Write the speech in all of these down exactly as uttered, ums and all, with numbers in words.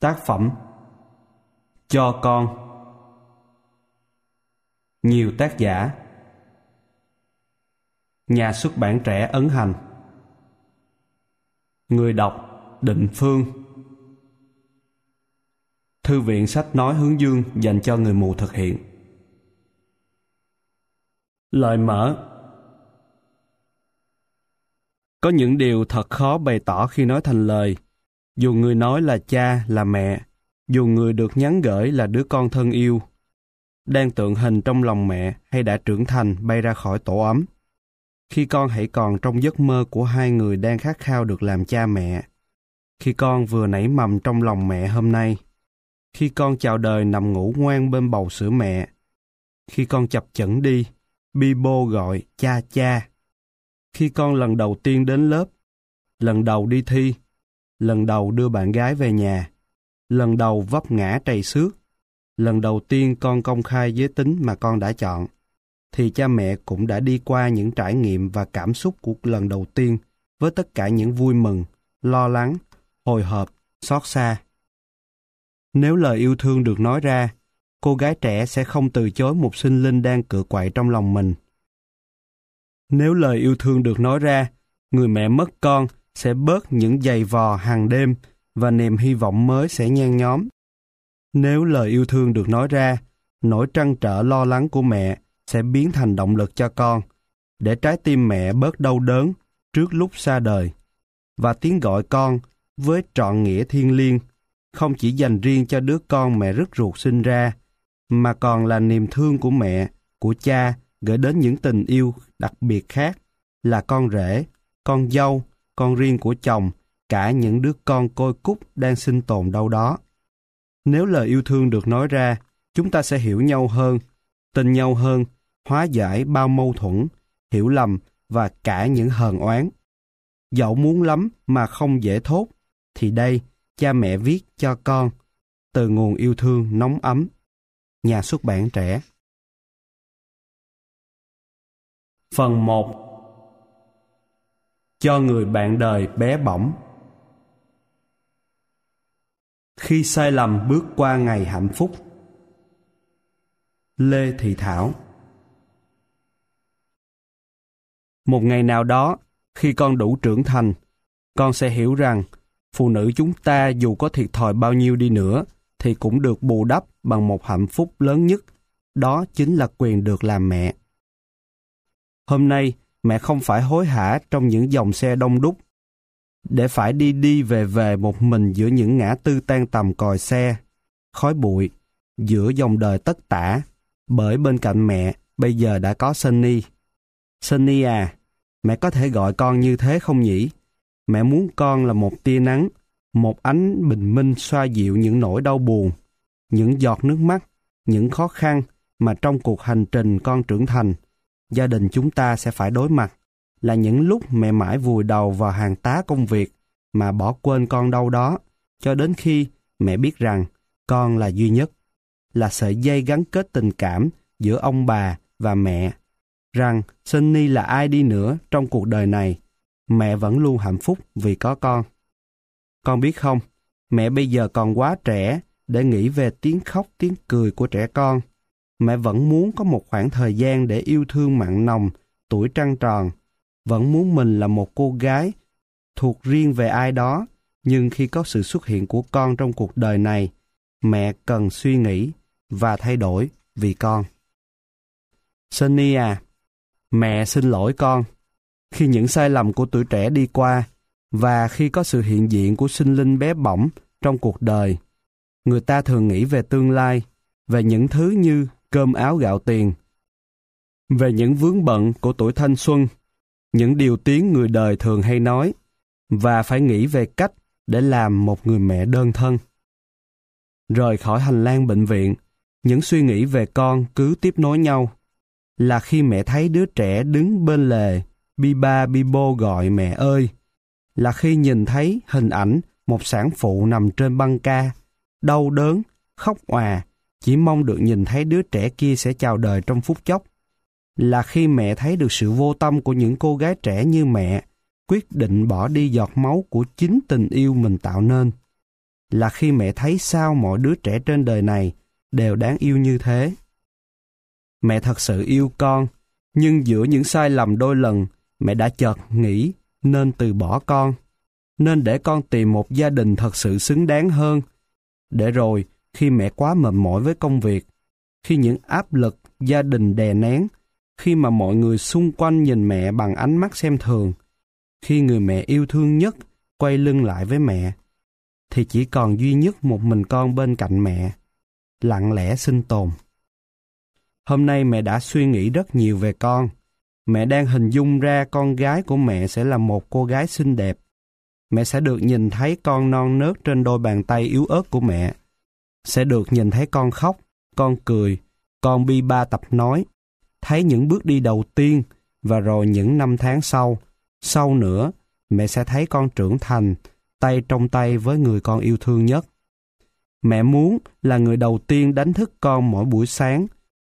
Tác phẩm Cho con. Nhiều tác giả. Nhà xuất bản Trẻ Ấn Hành. Người đọc Định Phương. Thư viện sách nói Hướng Dương dành cho người mù thực hiện. Lời mở. Có những điều thật khó bày tỏ khi nói thành lời. Dù người nói là cha, là mẹ, dù người được nhắn gửi là đứa con thân yêu, đang tượng hình trong lòng mẹ hay đã trưởng thành bay ra khỏi tổ ấm. Khi con hãy còn trong giấc mơ của hai người đang khát khao được làm cha mẹ. Khi con vừa nảy mầm trong lòng mẹ hôm nay. Khi con chào đời nằm ngủ ngoan bên bầu sữa mẹ. Khi con chập chững đi, bi bô gọi cha cha. Khi con lần đầu tiên đến lớp, lần đầu đi thi, lần đầu đưa bạn gái về nhà, lần đầu vấp ngã trầy xước, lần đầu tiên con công khai giới tính mà con đã chọn, thì cha mẹ cũng đã đi qua những trải nghiệm và cảm xúc của lần đầu tiên với tất cả những vui mừng, lo lắng, hồi hộp, xót xa. Nếu lời yêu thương được nói ra, cô gái trẻ sẽ không từ chối một sinh linh đang cựa quậy trong lòng mình. Nếu lời yêu thương được nói ra, người mẹ mất con sẽ bớt những giày vò hàng đêm và niềm hy vọng mới sẽ nhen nhóm. Nếu lời yêu thương được nói ra, nỗi trăn trở lo lắng của mẹ sẽ biến thành động lực cho con, để trái tim mẹ bớt đau đớn trước lúc xa đời. Và tiếng gọi con với trọn nghĩa thiêng liêng, không chỉ dành riêng cho đứa con mẹ rứt ruột sinh ra, mà còn là niềm thương của mẹ, của cha gửi đến những tình yêu đặc biệt khác, là con rể, con dâu, con riêng của chồng, cả những đứa con côi cút đang sinh tồn đâu đó. Nếu lời yêu thương được nói ra, chúng ta sẽ hiểu nhau hơn, tin nhau hơn, hóa giải bao mâu thuẫn, hiểu lầm và cả những hờn oán. Dẫu muốn lắm mà không dễ thốt, thì đây, cha mẹ viết cho con, từ nguồn yêu thương nóng ấm. Nhà xuất bản Trẻ. Phần một. Cho người bạn đời bé bỏng. Khi sai lầm bước qua ngày hạnh phúc. Lê Thị Thảo. Một ngày nào đó, khi con đủ trưởng thành, con sẽ hiểu rằng phụ nữ chúng ta dù có thiệt thòi bao nhiêu đi nữa thì cũng được bù đắp bằng một hạnh phúc lớn nhất, đó chính là quyền được làm mẹ. Hôm nay, mẹ không phải hối hả trong những dòng xe đông đúc, để phải đi đi về về một mình giữa những ngã tư tan tầm còi xe, khói bụi, giữa dòng đời tất tả, bởi bên cạnh mẹ bây giờ đã có Sunny. Sunny à, mẹ có thể gọi con như thế không nhỉ? Mẹ muốn con là một tia nắng, một ánh bình minh xoa dịu những nỗi đau buồn, những giọt nước mắt, những khó khăn mà trong cuộc hành trình con trưởng thành, gia đình chúng ta sẽ phải đối mặt, là những lúc mẹ mãi vùi đầu vào hàng tá công việc mà bỏ quên con đâu đó, cho đến khi mẹ biết rằng con là duy nhất, là sợi dây gắn kết tình cảm giữa ông bà và mẹ, rằng Sunny là ai đi nữa trong cuộc đời này, mẹ vẫn luôn hạnh phúc vì có con. Con biết không, mẹ bây giờ còn quá trẻ để nghĩ về tiếng khóc tiếng cười của trẻ con. Mẹ vẫn muốn có một khoảng thời gian để yêu thương mặn nồng, tuổi trăng tròn. Vẫn muốn mình là một cô gái thuộc riêng về ai đó, nhưng khi có sự xuất hiện của con trong cuộc đời này, mẹ cần suy nghĩ và thay đổi vì con. Sunny à, mẹ xin lỗi con. Khi những sai lầm của tuổi trẻ đi qua, và khi có sự hiện diện của sinh linh bé bỏng trong cuộc đời, người ta thường nghĩ về tương lai, về những thứ như cơm áo gạo tiền, về những vướng bận của tuổi thanh xuân, những điều tiếng người đời thường hay nói, và phải nghĩ về cách để làm một người mẹ đơn thân. Rời khỏi hành lang bệnh viện, những suy nghĩ về con cứ tiếp nối nhau. Là khi mẹ thấy đứa trẻ đứng bên lề, bi ba bi bô gọi mẹ ơi. Là khi nhìn thấy hình ảnh một sản phụ nằm trên băng ca, đau đớn, khóc òa, chỉ mong được nhìn thấy đứa trẻ kia sẽ chào đời trong phút chốc. Là khi mẹ thấy được sự vô tâm của những cô gái trẻ như mẹ, quyết định bỏ đi giọt máu của chính tình yêu mình tạo nên. là khi mẹ thấy sao mọi đứa trẻ trên đời này đều đáng yêu như thế. Mẹ thật sự yêu con, nhưng giữa những sai lầm đôi lần, mẹ đã chợt nghĩ nên từ bỏ con, nên để con tìm một gia đình thật sự xứng đáng hơn. Để rồi, khi mẹ quá mệt mỏi với công việc, khi những áp lực gia đình đè nén, khi mà mọi người xung quanh nhìn mẹ bằng ánh mắt xem thường, khi người mẹ yêu thương nhất quay lưng lại với mẹ, thì chỉ còn duy nhất một mình con bên cạnh mẹ, lặng lẽ sinh tồn. Hôm nay mẹ đã suy nghĩ rất nhiều về con. Mẹ đang hình dung ra con gái của mẹ sẽ là một cô gái xinh đẹp. Mẹ sẽ được nhìn thấy con non nớt trên đôi bàn tay yếu ớt của mẹ. Sẽ được nhìn thấy con khóc, con cười, con bi ba tập nói. Thấy những bước đi đầu tiên và rồi những năm tháng sau. Sau nữa, mẹ sẽ thấy con trưởng thành, tay trong tay với người con yêu thương nhất. Mẹ muốn là người đầu tiên đánh thức con mỗi buổi sáng,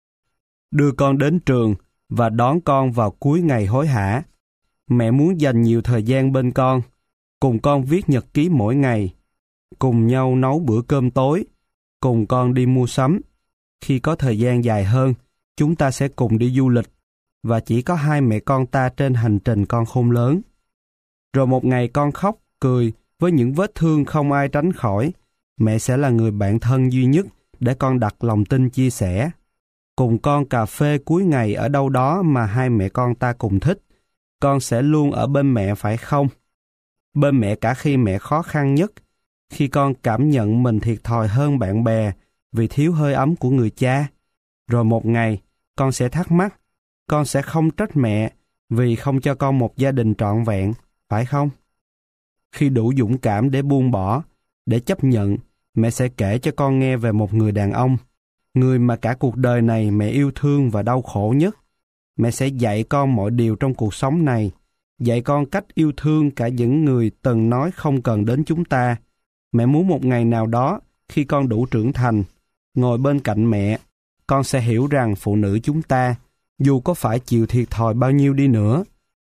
đưa con đến trường và đón con vào cuối ngày hối hả. Mẹ muốn dành nhiều thời gian bên con, cùng con viết nhật ký mỗi ngày, cùng nhau nấu bữa cơm tối, cùng con đi mua sắm. Khi có thời gian dài hơn, chúng ta sẽ cùng đi du lịch, và chỉ có hai mẹ con ta trên hành trình con khôn lớn. Rồi một ngày con khóc, cười, với những vết thương không ai tránh khỏi, mẹ sẽ là người bạn thân duy nhất để con đặt lòng tin chia sẻ. Cùng con cà phê cuối ngày ở đâu đó mà hai mẹ con ta cùng thích. Con sẽ luôn ở bên mẹ phải không? Bên mẹ cả khi mẹ khó khăn nhất, khi con cảm nhận mình thiệt thòi hơn bạn bè vì thiếu hơi ấm của người cha. Rồi một ngày, con sẽ thắc mắc, con sẽ không trách mẹ vì không cho con một gia đình trọn vẹn, phải không? Khi đủ dũng cảm để buông bỏ, để chấp nhận, mẹ sẽ kể cho con nghe về một người đàn ông, người mà cả cuộc đời này mẹ yêu thương và đau khổ nhất. Mẹ sẽ dạy con mọi điều trong cuộc sống này, dạy con cách yêu thương cả những người từng nói không cần đến chúng ta. Mẹ muốn một ngày nào đó, khi con đủ trưởng thành, ngồi bên cạnh mẹ, con sẽ hiểu rằng phụ nữ chúng ta, dù có phải chịu thiệt thòi bao nhiêu đi nữa,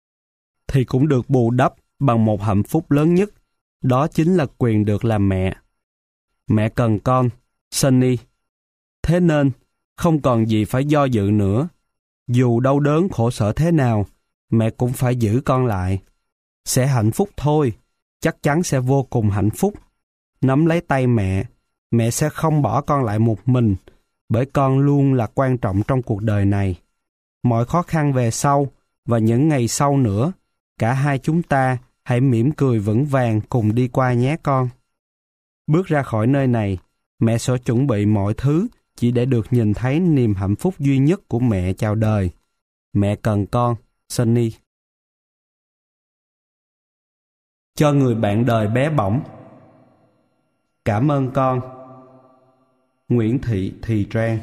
thì cũng được bù đắp bằng một hạnh phúc lớn nhất, đó chính là quyền được làm mẹ. Mẹ cần con, Sunny. Thế nên, không còn gì phải do dự nữa. Dù đau đớn khổ sở thế nào, mẹ cũng phải giữ con lại. Sẽ hạnh phúc thôi, chắc chắn sẽ vô cùng hạnh phúc. Nắm lấy tay mẹ, mẹ sẽ không bỏ con lại một mình, bởi con luôn là quan trọng trong cuộc đời này. Mọi khó khăn về sau và những ngày sau nữa, cả hai chúng ta hãy mỉm cười vững vàng cùng đi qua nhé con. Bước ra khỏi nơi này, mẹ sẽ chuẩn bị mọi thứ chỉ để được nhìn thấy niềm hạnh phúc duy nhất của mẹ chào đời. Mẹ cần con, Sunny. Cho người bạn đời bé bỏng. Cảm ơn con. Nguyễn Thị Thì Trang.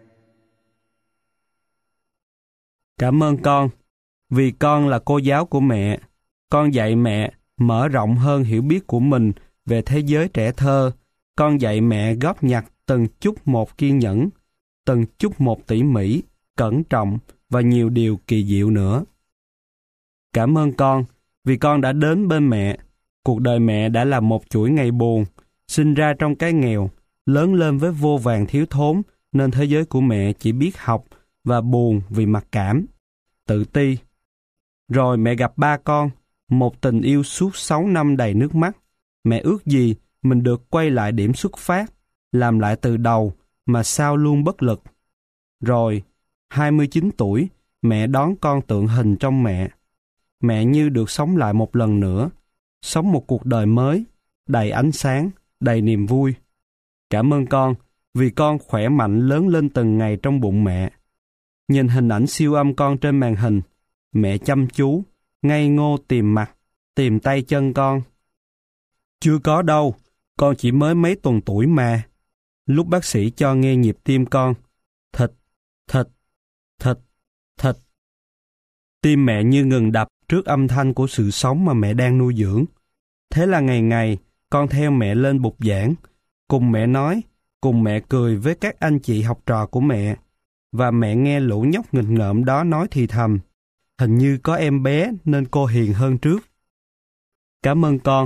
Cảm ơn con, vì con là cô giáo của mẹ. Con dạy mẹ mở rộng hơn hiểu biết của mình về thế giới trẻ thơ. Con dạy mẹ góp nhặt từng chút một kiên nhẫn, từng chút một tỉ mỉ, cẩn trọng và nhiều điều kỳ diệu nữa. Cảm ơn con, vì con đã đến bên mẹ. Cuộc đời mẹ đã là một chuỗi ngày buồn, sinh ra trong cái nghèo, lớn lên với vô vàn thiếu thốn, nên thế giới của mẹ chỉ biết học và buồn vì mặc cảm, tự ti. Rồi mẹ gặp ba con, một tình yêu suốt sáu năm đầy nước mắt. Mẹ ước gì mình được quay lại điểm xuất phát, làm lại từ đầu mà sao luôn bất lực. Rồi, hai mươi chín tuổi, mẹ đón con tượng hình trong mẹ. Mẹ như được sống lại một lần nữa, sống một cuộc đời mới, đầy ánh sáng, đầy niềm vui. Cảm ơn con, vì con khỏe mạnh lớn lên từng ngày trong bụng mẹ. Nhìn hình ảnh siêu âm con trên màn hình, mẹ chăm chú, ngây ngô tìm mặt, tìm tay chân con. Chưa có đâu, con chỉ mới mấy tuần tuổi mà. Lúc bác sĩ cho nghe nhịp tim con, thịt, thịt, thịt, thịt. Tim mẹ như ngừng đập trước âm thanh của sự sống mà mẹ đang nuôi dưỡng. Thế là ngày ngày, con theo mẹ lên bục giảng, cùng mẹ nói, cùng mẹ cười với các anh chị học trò của mẹ, và mẹ nghe lũ nhóc nghịch ngợm đó nói thì thầm, hình như có em bé nên cô hiền hơn trước. Cảm ơn con,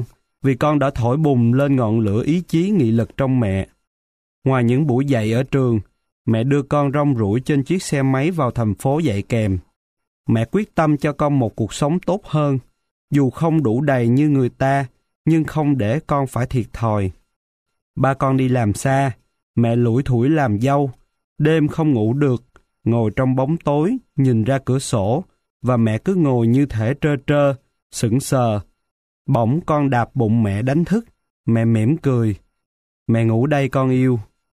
vì con đã thổi bùng lên ngọn lửa ý chí nghị lực trong mẹ. Ngoài những buổi dạy ở trường, mẹ đưa con rong ruổi trên chiếc xe máy vào thành phố dạy kèm. Mẹ quyết tâm cho con một cuộc sống tốt hơn, dù không đủ đầy như người ta, nhưng không để con phải thiệt thòi. Ba con đi làm xa, mẹ lủi thủi làm dâu, đêm không ngủ được, ngồi trong bóng tối, nhìn ra cửa sổ, và mẹ cứ ngồi như thể trơ trơ, sững sờ. Bỗng con đạp bụng mẹ đánh thức, mẹ mỉm cười. Mẹ ngủ đây con yêu.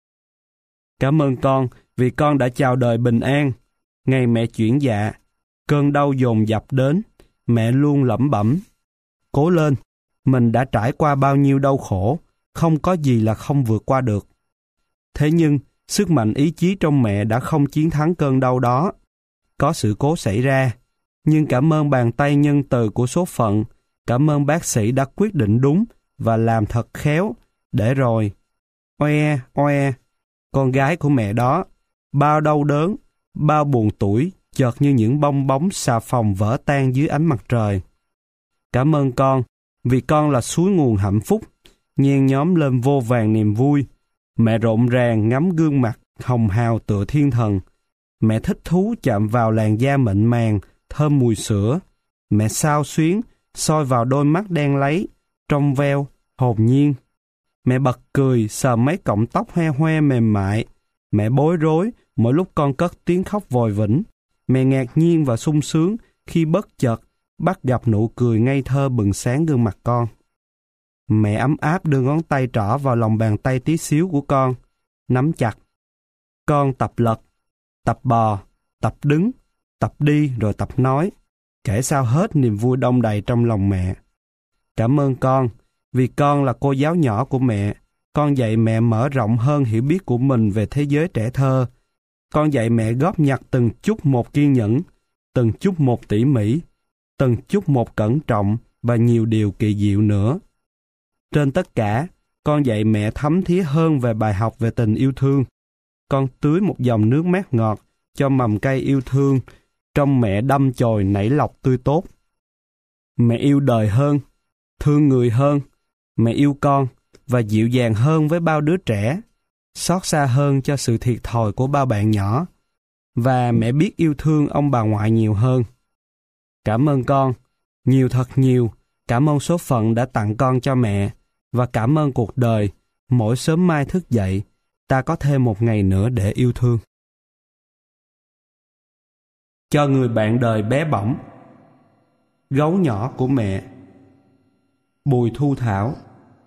Cảm ơn con vì con đã chào đời bình an. Ngày mẹ chuyển dạ, cơn đau dồn dập đến, mẹ luôn lẩm bẩm. Cố lên, mình đã trải qua bao nhiêu đau khổ, không có gì là không vượt qua được. Thế nhưng, sức mạnh ý chí trong mẹ đã không chiến thắng cơn đau đó. Có sự cố xảy ra, nhưng cảm ơn bàn tay nhân từ của số phận, cảm ơn bác sĩ đã quyết định đúng và làm thật khéo, để rồi, oe, oe, con gái của mẹ đó, bao đau đớn, bao buồn tủi, chợt như những bong bóng xà phòng vỡ tan dưới ánh mặt trời. Cảm ơn con, vì con là suối nguồn hạnh phúc, nhen nhóm lên vô vàn niềm vui. Mẹ rộn ràng ngắm gương mặt hồng hào tựa thiên thần. Mẹ thích thú chạm vào làn da mịn màng, thơm mùi sữa. Mẹ xao xuyến, soi vào đôi mắt đen láy, trong veo, hồn nhiên. Mẹ bật cười, sờ mấy cọng tóc hoe hoe mềm mại. Mẹ bối rối mỗi lúc con cất tiếng khóc vòi vĩnh. Mẹ ngạc nhiên và sung sướng khi bất chợt bắt gặp nụ cười ngây thơ bừng sáng gương mặt con. Mẹ ấm áp đưa ngón tay trỏ vào lòng bàn tay tí xíu của con, nắm chặt. Con tập lật, tập bò, tập đứng, tập đi rồi tập nói, kể sao hết niềm vui đông đầy trong lòng mẹ. Cảm ơn con, vì con là cô giáo nhỏ của mẹ. Con dạy mẹ mở rộng hơn hiểu biết của mình về thế giới trẻ thơ. Con dạy mẹ góp nhặt từng chút một kiên nhẫn, từng chút một tỉ mỉ, từng chút một cẩn trọng và nhiều điều kỳ diệu nữa. Trên tất cả, con dạy mẹ thấm thía hơn về bài học về tình yêu thương. Con tưới một dòng nước mát ngọt cho mầm cây yêu thương, trong mẹ đâm chồi nảy lọc tươi tốt. Mẹ yêu đời hơn, thương người hơn, mẹ yêu con và dịu dàng hơn với bao đứa trẻ, xót xa hơn cho sự thiệt thòi của bao bạn nhỏ, và mẹ biết yêu thương ông bà ngoại nhiều hơn. Cảm ơn con, nhiều thật nhiều, cảm ơn số phận đã tặng con cho mẹ, và cảm ơn cuộc đời, mỗi sớm mai thức dậy, ta có thêm một ngày nữa để yêu thương. Cho người bạn đời bé bỏng. Gấu nhỏ của mẹ. Bùi Thu Thảo.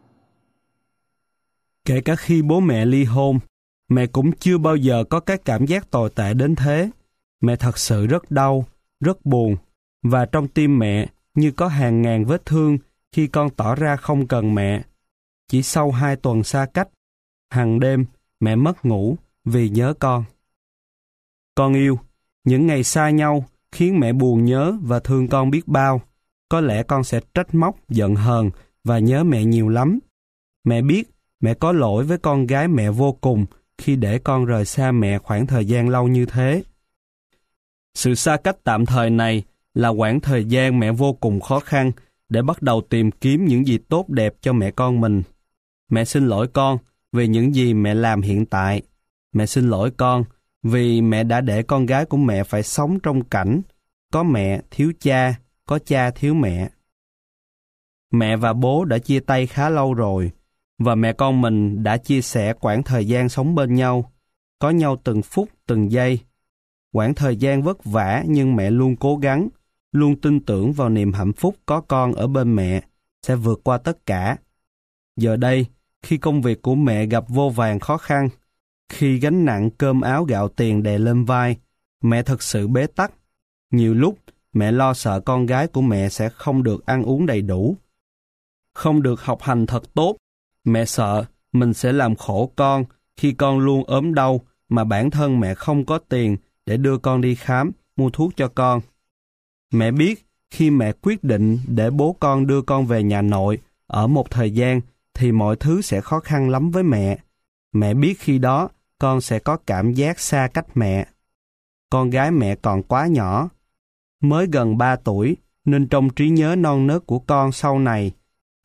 Kể cả khi bố mẹ ly hôn, mẹ cũng chưa bao giờ có cái cảm giác tồi tệ đến thế. Mẹ thật sự rất đau, rất buồn, và trong tim mẹ như có hàng ngàn vết thương khi con tỏ ra không cần mẹ. Chỉ sau hai tuần xa cách, hằng đêm mẹ mất ngủ vì nhớ con. Con yêu, những ngày xa nhau khiến mẹ buồn nhớ và thương con biết bao. Có lẽ con sẽ trách móc, giận hờn và nhớ mẹ nhiều lắm. Mẹ biết mẹ có lỗi với con gái mẹ vô cùng khi để con rời xa mẹ khoảng thời gian lâu như thế. Sự xa cách tạm thời này là khoảng thời gian mẹ vô cùng khó khăn để bắt đầu tìm kiếm những gì tốt đẹp cho mẹ con mình. Mẹ xin lỗi con vì những gì mẹ làm hiện tại. Mẹ xin lỗi con vì mẹ đã để con gái của mẹ phải sống trong cảnh có mẹ thiếu cha, có cha thiếu mẹ. Mẹ và bố đã chia tay khá lâu rồi, và mẹ con mình đã chia sẻ quãng thời gian sống bên nhau, có nhau từng phút, từng giây. Quãng thời gian vất vả nhưng mẹ luôn cố gắng, luôn tin tưởng vào niềm hạnh phúc có con ở bên mẹ, sẽ vượt qua tất cả. Giờ đây, khi công việc của mẹ gặp vô vàn khó khăn, khi gánh nặng cơm áo gạo tiền đè lên vai, mẹ thật sự bế tắc. Nhiều lúc, mẹ lo sợ con gái của mẹ sẽ không được ăn uống đầy đủ, không được học hành thật tốt. Mẹ sợ mình sẽ làm khổ con khi con luôn ốm đau mà bản thân mẹ không có tiền để đưa con đi khám, mua thuốc cho con. Mẹ biết khi mẹ quyết định để bố con đưa con về nhà nội ở một thời gian thì mọi thứ sẽ khó khăn lắm với mẹ. Mẹ biết khi đó con sẽ có cảm giác xa cách mẹ. Con gái mẹ còn quá nhỏ, mới gần ba tuổi, nên trong trí nhớ non nớt của con sau này,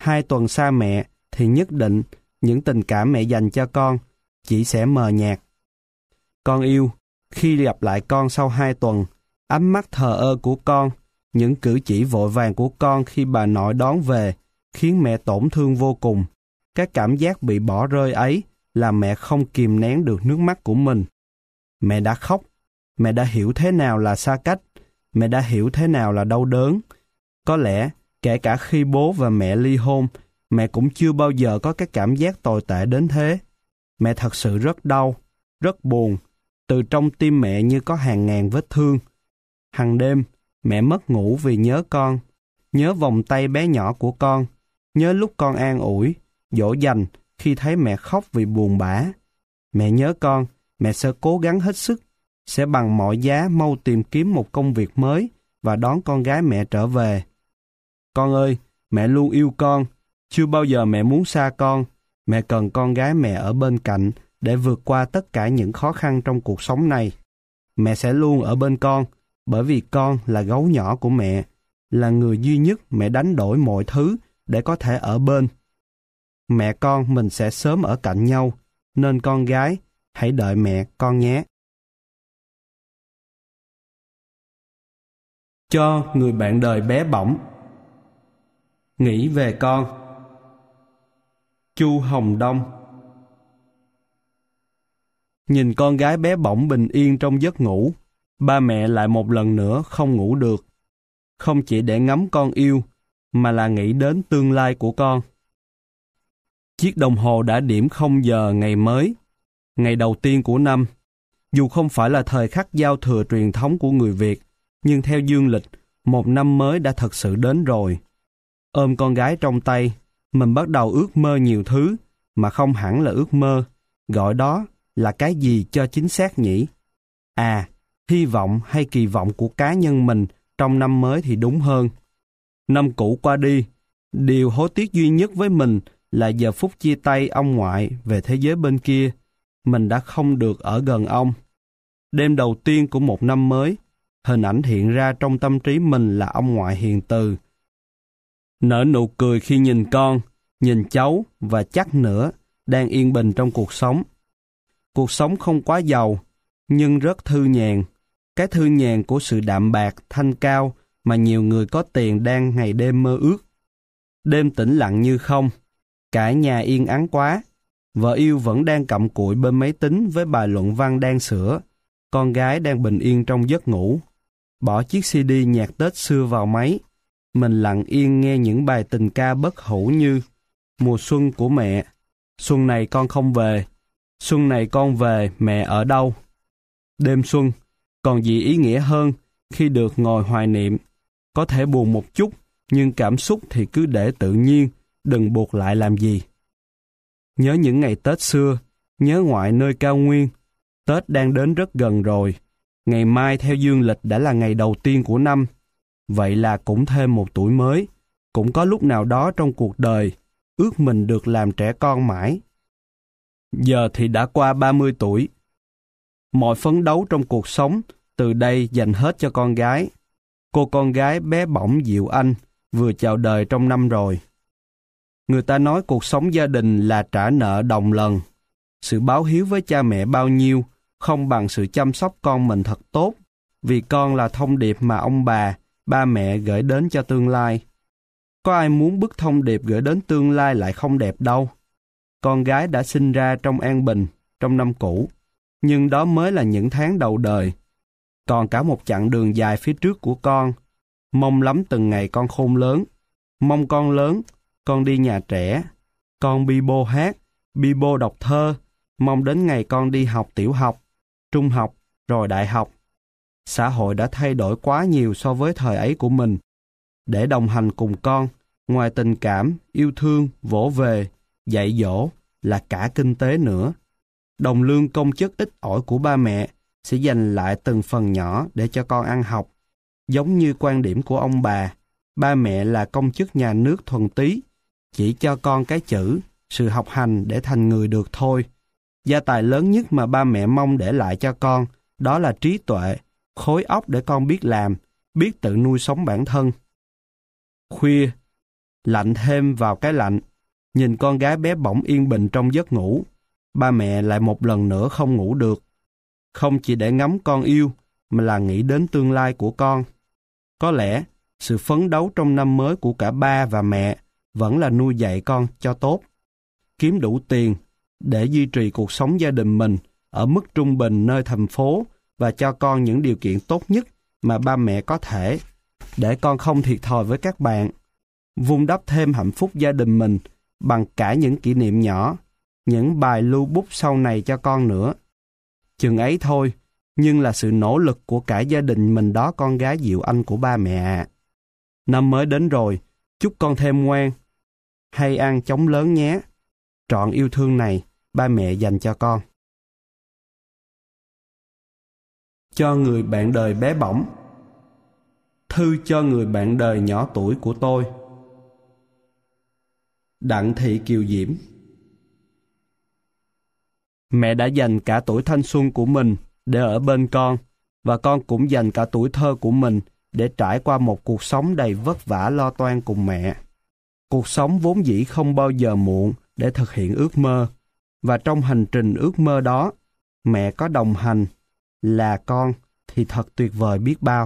Hai tuần xa mẹ thì nhất định những tình cảm mẹ dành cho con chỉ sẽ mờ nhạt. Con yêu, khi gặp lại con sau hai tuần, ánh mắt thờ ơ của con, những cử chỉ vội vàng của con khi bà nội đón về khiến mẹ tổn thương vô cùng. Cái cảm giác bị bỏ rơi ấy làm mẹ không kìm nén được nước mắt của mình. Mẹ đã khóc, mẹ đã hiểu thế nào là xa cách, mẹ đã hiểu thế nào là đau đớn. Có lẽ, kể cả khi bố và mẹ ly hôn, mẹ cũng chưa bao giờ có cái cảm giác tồi tệ đến thế. Mẹ thật sự rất đau, rất buồn. Từ trong tim mẹ như có hàng ngàn vết thương. Hằng đêm, mẹ mất ngủ vì nhớ con, nhớ vòng tay bé nhỏ của con, nhớ lúc con an ủi, dỗ dành khi thấy mẹ khóc vì buồn bã. Mẹ nhớ con, mẹ sẽ cố gắng hết sức, sẽ bằng mọi giá mau tìm kiếm một công việc mới và đón con gái mẹ trở về. Con ơi, mẹ luôn yêu con, chưa bao giờ mẹ muốn xa con. Mẹ cần con gái mẹ ở bên cạnh để vượt qua tất cả những khó khăn trong cuộc sống này. Mẹ sẽ luôn ở bên con, bởi vì con là gấu nhỏ của mẹ, là người duy nhất mẹ đánh đổi mọi thứ để có thể ở bên. Mẹ con mình sẽ sớm ở cạnh nhau, nên con gái, hãy đợi mẹ con nhé. Cho người bạn đời bé bỏng. Nghĩ về con. Chu Hồng Đông. Nhìn con gái bé bỏng bình yên trong giấc ngủ, ba mẹ lại một lần nữa không ngủ được. Không chỉ để ngắm con yêu, mà là nghĩ đến tương lai của con. Chiếc đồng hồ đã điểm không giờ ngày mới, ngày đầu tiên của năm. Dù không phải là thời khắc giao thừa truyền thống của người Việt, nhưng theo dương lịch, một năm mới đã thật sự đến rồi. Ôm con gái trong tay, mình bắt đầu ước mơ nhiều thứ, mà không hẳn là ước mơ. Gọi đó là cái gì cho chính xác nhỉ? À, hy vọng hay kỳ vọng của cá nhân mình trong năm mới thì đúng hơn. Năm cũ qua đi, điều hối tiếc duy nhất với mình là giờ phút chia tay ông ngoại về thế giới bên kia. Mình đã không được ở gần ông. Đêm đầu tiên của một năm mới, hình ảnh hiện ra trong tâm trí mình là ông ngoại hiền từ. Nở nụ cười khi nhìn con, nhìn cháu và chắc nữa đang yên bình trong cuộc sống. Cuộc sống không quá giàu, nhưng rất thư nhàn. Cái thư nhàn của sự đạm bạc, thanh cao mà nhiều người có tiền đang ngày đêm mơ ước. Đêm tĩnh lặng như không, cả nhà yên ắng quá. Vợ yêu vẫn đang cặm cụi bên máy tính với bài luận văn đang sửa. Con gái đang bình yên trong giấc ngủ. Bỏ chiếc xê đê nhạc Tết xưa vào máy. Mình lặng yên nghe những bài tình ca bất hủ như Mùa xuân của mẹ, xuân này con không về, xuân này con về, mẹ ở đâu? Đêm xuân, còn gì ý nghĩa hơn khi được ngồi hoài niệm. Có thể buồn một chút, nhưng cảm xúc thì cứ để tự nhiên, đừng buộc lại làm gì. Nhớ những ngày Tết xưa, nhớ ngoại nơi cao nguyên. Tết đang đến rất gần rồi. Ngày mai theo dương lịch đã là ngày đầu tiên của năm. Vậy là cũng thêm một tuổi mới. Cũng có lúc nào đó trong cuộc đời, ước mình được làm trẻ con mãi. Giờ thì đã qua ba mươi tuổi. Mọi phấn đấu trong cuộc sống từ đây dành hết cho con gái. Cô con gái bé bỏng Diệu Anh vừa chào đời trong năm rồi. Người ta nói cuộc sống gia đình là trả nợ đồng lần. Sự báo hiếu với cha mẹ bao nhiêu không bằng sự chăm sóc con mình thật tốt, vì con là thông điệp mà ông bà, ba mẹ gửi đến cho tương lai. Có ai muốn bức thông điệp gửi đến tương lai lại không đẹp đâu. Con gái đã sinh ra trong an bình, trong năm cũ, nhưng đó mới là những tháng đầu đời. Còn cả một chặng đường dài phía trước của con. Mong lắm từng ngày con khôn lớn. Mong con lớn, con đi nhà trẻ, con bi bô hát, bi bô đọc thơ. Mong đến ngày con đi học tiểu học, trung học, rồi đại học. Xã hội đã thay đổi quá nhiều so với thời ấy của mình. Để đồng hành cùng con, ngoài tình cảm, yêu thương, vỗ về, dạy dỗ, là cả kinh tế nữa. Đồng lương công chức ít ỏi của ba mẹ sẽ dành lại từng phần nhỏ để cho con ăn học. Giống như quan điểm của ông bà, ba mẹ là công chức nhà nước thuần túy, chỉ cho con cái chữ, sự học hành để thành người được thôi. Gia tài lớn nhất mà ba mẹ mong để lại cho con, đó là trí tuệ, khối óc để con biết làm, biết tự nuôi sống bản thân. Khuya, Lạnh thêm vào cái lạnh, nhìn con gái bé bỏng yên bình trong giấc ngủ, ba mẹ lại một lần nữa không ngủ được. Không chỉ để ngắm con yêu, mà là nghĩ đến tương lai của con. Có lẽ, sự phấn đấu trong năm mới của cả ba và mẹ vẫn là nuôi dạy con cho tốt. Kiếm đủ tiền để duy trì cuộc sống gia đình mình ở mức trung bình nơi thành phố và cho con những điều kiện tốt nhất mà ba mẹ có thể, để con không thiệt thòi với các bạn. Vun đắp thêm hạnh phúc gia đình mình bằng cả những kỷ niệm nhỏ, những bài lưu bút sau này cho con nữa. Chừng ấy thôi, nhưng là sự nỗ lực của cả gia đình mình đó con gái Diệu Anh của ba mẹ ạ. Năm mới đến rồi, chúc con thêm ngoan, hay ăn chóng lớn nhé. Trọn yêu thương này, ba mẹ dành cho con. Cho người bạn đời bé bỏng. Thư cho người bạn đời nhỏ tuổi của tôi. Đặng Thị Kiều Diễm. Mẹ đã dành cả tuổi thanh xuân của mình để ở bên con, và con cũng dành cả tuổi thơ của mình để trải qua một cuộc sống đầy vất vả lo toan cùng mẹ. Cuộc sống vốn dĩ không bao giờ muộn để thực hiện ước mơ, và trong hành trình ước mơ đó, mẹ có đồng hành, là con, thì thật tuyệt vời biết bao.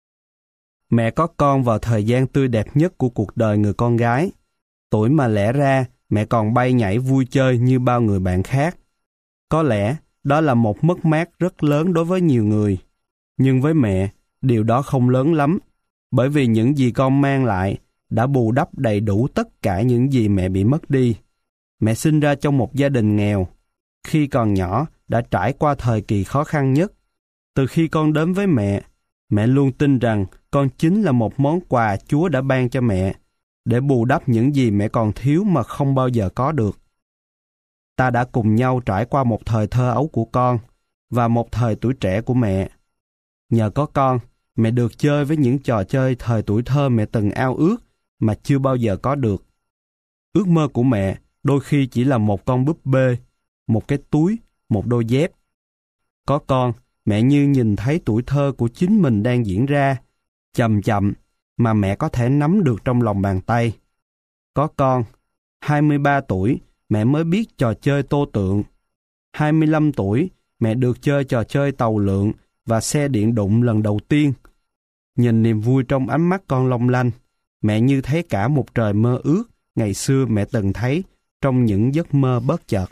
Mẹ có con vào thời gian tươi đẹp nhất của cuộc đời người con gái, tuổi mà lẽ ra mẹ còn bay nhảy vui chơi như bao người bạn khác. Có lẽ đó là một mất mát rất lớn đối với nhiều người, nhưng với mẹ, điều đó không lớn lắm, bởi vì những gì con mang lại đã bù đắp đầy đủ tất cả những gì mẹ bị mất đi. Mẹ sinh ra trong một gia đình nghèo, khi còn nhỏ đã trải qua thời kỳ khó khăn nhất. Từ khi con đến với mẹ, mẹ luôn tin rằng con chính là một món quà Chúa đã ban cho mẹ, để bù đắp những gì mẹ còn thiếu mà không bao giờ có được. Ta đã cùng nhau trải qua một thời thơ ấu của con, và một thời tuổi trẻ của mẹ. Nhờ có con, mẹ được chơi với những trò chơi thời tuổi thơ mẹ từng ao ước mà chưa bao giờ có được. Ước mơ của mẹ đôi khi chỉ là một con búp bê, một cái túi, một đôi dép. Có con, mẹ như nhìn thấy tuổi thơ của chính mình đang diễn ra, chậm chậm, mà mẹ có thể nắm được trong lòng bàn tay. Có con, hai mươi ba tuổi, mẹ mới biết trò chơi tô tượng. hai mươi lăm tuổi, mẹ được chơi trò chơi tàu lượn và xe điện đụng lần đầu tiên. Nhìn niềm vui trong ánh mắt con long lanh, mẹ như thấy cả một trời mơ ước ngày xưa mẹ từng thấy trong những giấc mơ bất chợt.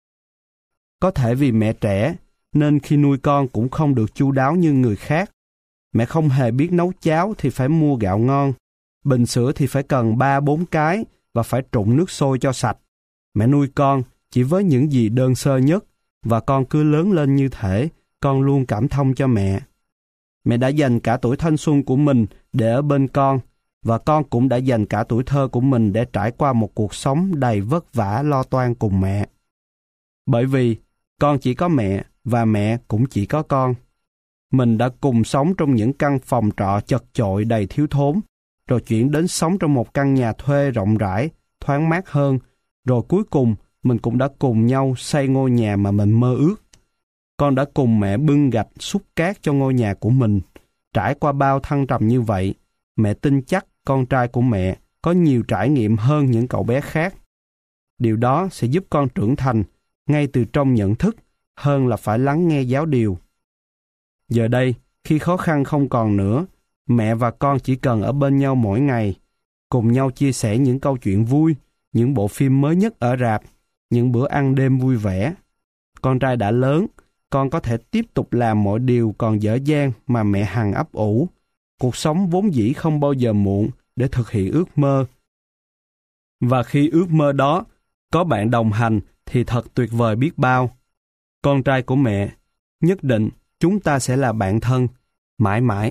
Có thể vì mẹ trẻ, nên khi nuôi con cũng không được chu đáo như người khác. Mẹ không hề biết nấu cháo thì phải mua gạo ngon, bình sữa thì phải cần ba bốn cái và phải trụng nước sôi cho sạch. Mẹ nuôi con chỉ với những gì đơn sơ nhất, và con cứ lớn lên như thể con luôn cảm thông cho mẹ. Mẹ đã dành cả tuổi thanh xuân của mình để ở bên con, và con cũng đã dành cả tuổi thơ của mình để trải qua một cuộc sống đầy vất vả lo toan cùng mẹ. Bởi vì con chỉ có mẹ, và mẹ cũng chỉ có con. Mình đã cùng sống trong những căn phòng trọ chật chội đầy thiếu thốn, rồi chuyển đến sống trong một căn nhà thuê rộng rãi, thoáng mát hơn, rồi cuối cùng mình cũng đã cùng nhau xây ngôi nhà mà mình mơ ước. Con đã cùng mẹ bưng gạch xúc cát cho ngôi nhà của mình. Trải qua bao thăng trầm như vậy, mẹ tin chắc con trai của mẹ có nhiều trải nghiệm hơn những cậu bé khác. Điều đó sẽ giúp con trưởng thành ngay từ trong nhận thức, hơn là phải lắng nghe giáo điều. Giờ đây, khi khó khăn không còn nữa, mẹ và con chỉ cần ở bên nhau mỗi ngày, cùng nhau chia sẻ những câu chuyện vui, những bộ phim mới nhất ở rạp, những bữa ăn đêm vui vẻ. Con trai đã lớn, con có thể tiếp tục làm mọi điều còn dở dang mà mẹ hằng ấp ủ. Cuộc sống vốn dĩ không bao giờ muộn để thực hiện ước mơ. Và khi ước mơ đó có bạn đồng hành thì thật tuyệt vời biết bao. Con trai của mẹ, nhất định chúng ta sẽ là bạn thân, mãi mãi.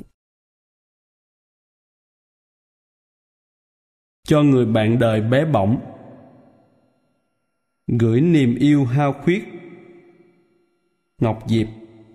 Cho người bạn đời bé bỏng. Gửi niềm yêu hao khuyết. Ngọc Diệp.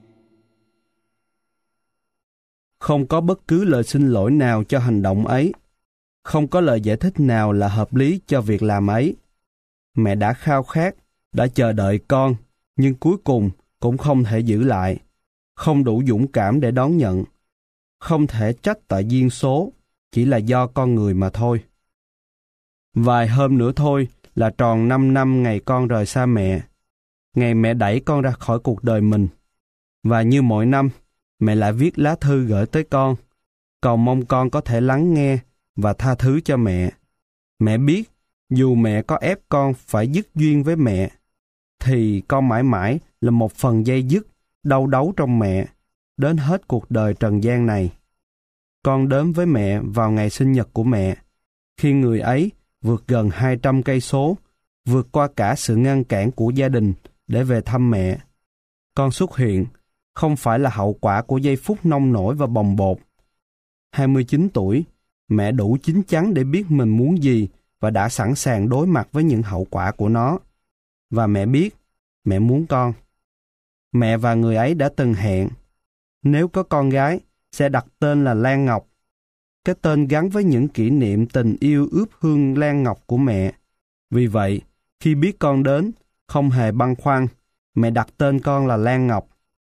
Không có bất cứ lời xin lỗi nào cho hành động ấy. Không có lời giải thích nào là hợp lý cho việc làm ấy. Mẹ đã khao khát, đã chờ đợi con, nhưng cuối cùng cũng không thể giữ lại. Không đủ dũng cảm để đón nhận. Không thể trách tại duyên số, chỉ là do con người mà thôi. Vài hôm nữa thôi là tròn năm năm ngày con rời xa mẹ. Ngày mẹ đẩy con ra khỏi cuộc đời mình. Và như mọi năm, mẹ lại viết lá thư gửi tới con, cầu mong con có thể lắng nghe và tha thứ cho mẹ. Mẹ biết, dù mẹ có ép con phải dứt duyên với mẹ, thì con mãi mãi là một phần dây dứt, đau đớn trong mẹ, đến hết cuộc đời trần gian này. Con đến với mẹ vào ngày sinh nhật của mẹ, khi người ấy vượt gần hai trăm cây số, vượt qua cả sự ngăn cản của gia đình để về thăm mẹ. Con xuất hiện không phải là hậu quả của giây phút nông nổi và bồng bột. hai mươi chín tuổi, mẹ đủ chín chắn để biết mình muốn gì và đã sẵn sàng đối mặt với những hậu quả của nó. Và mẹ biết, mẹ muốn con. Mẹ và người ấy đã từng hẹn, nếu có con gái, sẽ đặt tên là Lan Ngọc. Cái tên gắn với những kỷ niệm tình yêu ướp hương Lan Ngọc của mẹ. Vì vậy, khi biết con đến, không hề băn khoăn, mẹ đặt tên con là Lan Ngọc.